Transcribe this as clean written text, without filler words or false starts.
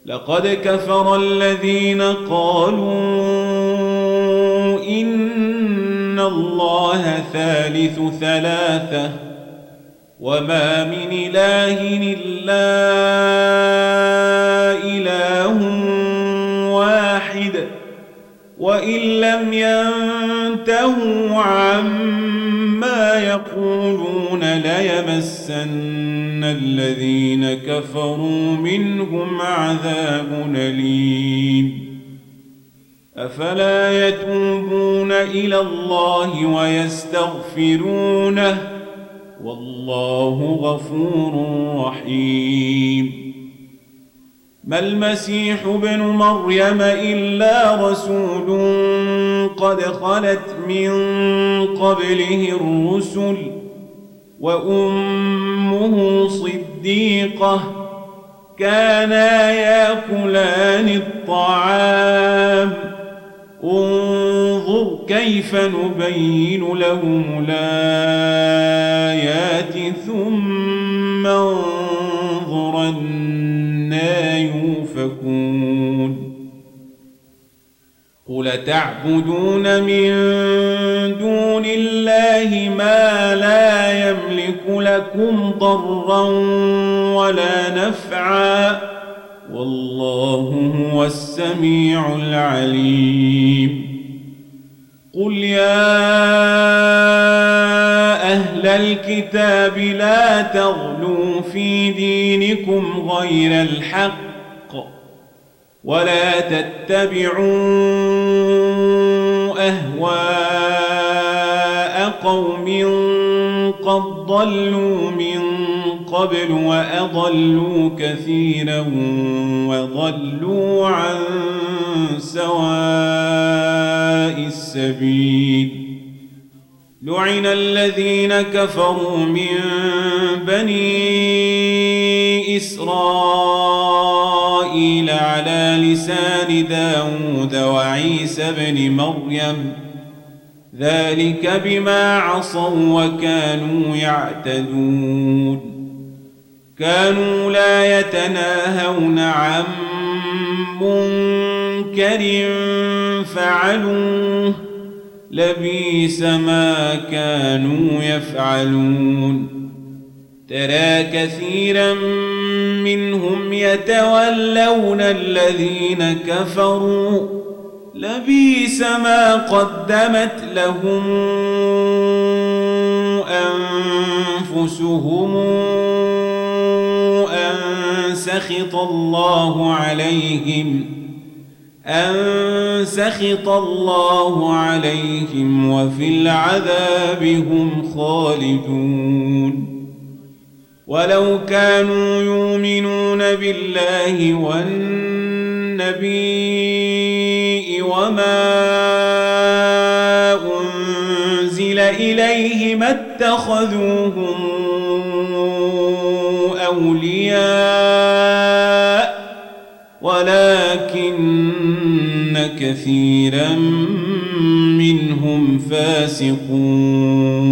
لقد كفر الذين قالوا إن الله ثالث ثلاثة وما من إله إلا إله واحد وإن لم ينتهوا عما يقولون ليمسن الذين كفروا منهم عذاب أليم أفلا يتوبون إلى الله ويستغفرونه والله غفور رحيم ما المسيح ابن مريم إلا رسول قد خلت من قبله الرسل وأمه صديقة كانا يأكلان الطعام انظر كيف نبين لهم الآيات ثم انظر أنى يؤفكون قل تعبدون من دون الله ما لا يملك لكم ضرا ولا نفعا والله هو السميع العليم قل يا أهل الكتاب لا تغلوا في دينكم غير الحق ولا تتبعوا أهواء قوم قد ضلوا من قبل وأضلوا كثيرا وضلوا عن سواء السبيل لعن الذين كفروا من بني إسرائيل على لسان داود وعيسى بن مريم ذلك بما عصوا وكانوا يعتدون كانوا لا يتناهون عن منكر فعلوه لبئس ما كانوا يفعلون ترى كثيرا منهم يتولون الذين كفروا لبئس ما قدمت لهم أنفسهم أن سخط الله عليهم وفي العذاب هم خالدون ولو كانوا يؤمنون بالله والنبي وما أنزل إليه ما اتخذوهم أولياء ولكن كثيرا منهم فاسقون